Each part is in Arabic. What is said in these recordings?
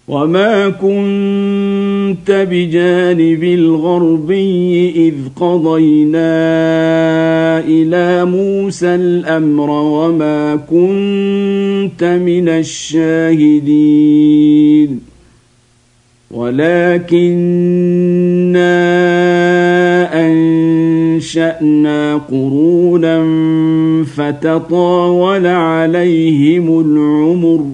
وما كنت بجانب الغربي إذ قضينا إلى موسى الأمر وما كنت من الشاهدين ولكننا أنشأنا قرونا فتطاول عليهم العمر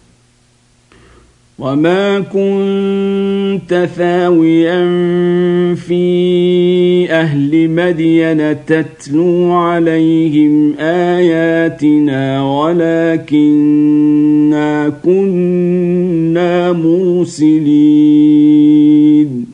وما كنت ثاويا في أهل مدين تتلو عليهم آياتنا ولكننا كنا مرسلين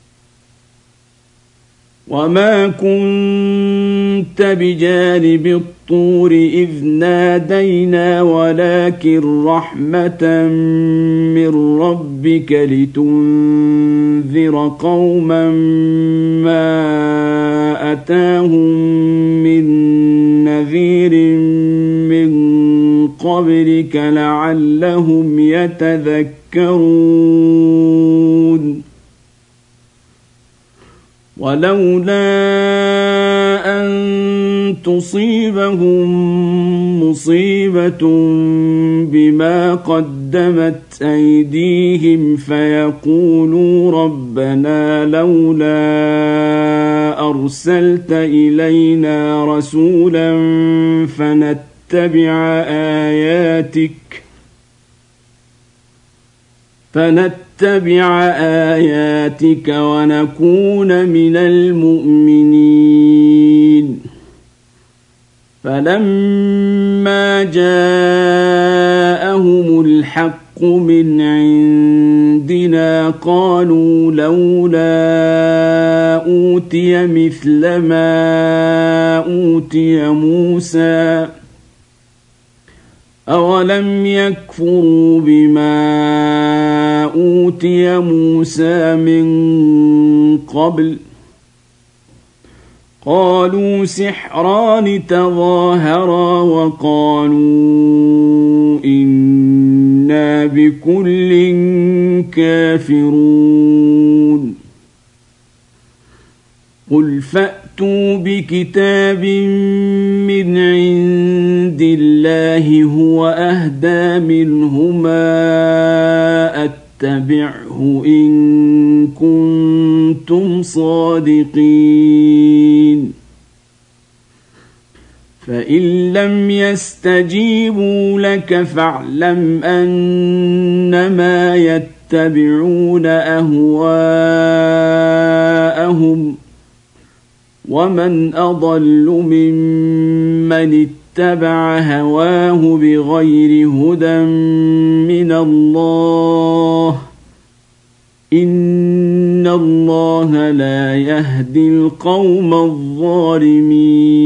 وما كنت بجانب الطور إذ نادينا ولكن رحمة من ربك لتنذر قوما ما أتاهم من نذير من قبلك لعلهم يتذكرون ولولا أن تصيبهم مصيبة بما قدمت أيديهم فيقولوا ربنا لولا أرسلت إلينا رسولا فنتبع آياتك ونكون من المؤمنين فلما جاءهم الحق من عندنا قالوا لولا أوتي مثل ما أوتي موسى أولم يكفروا بما أوتي موسى من قبل قالوا سحران تظاهرا وقالوا إنا بكل كافرون قل فأتوا بكتاب من عند الله هو أهدى منهما أتبعه إن كنتم صادقين فإن لم يستجيبوا لك فاعلم أنما يتبعون أهواءهم ومن أضل ممن اتبع هواه بغير هدى من الله إن الله لا يهدي القوم الظالمين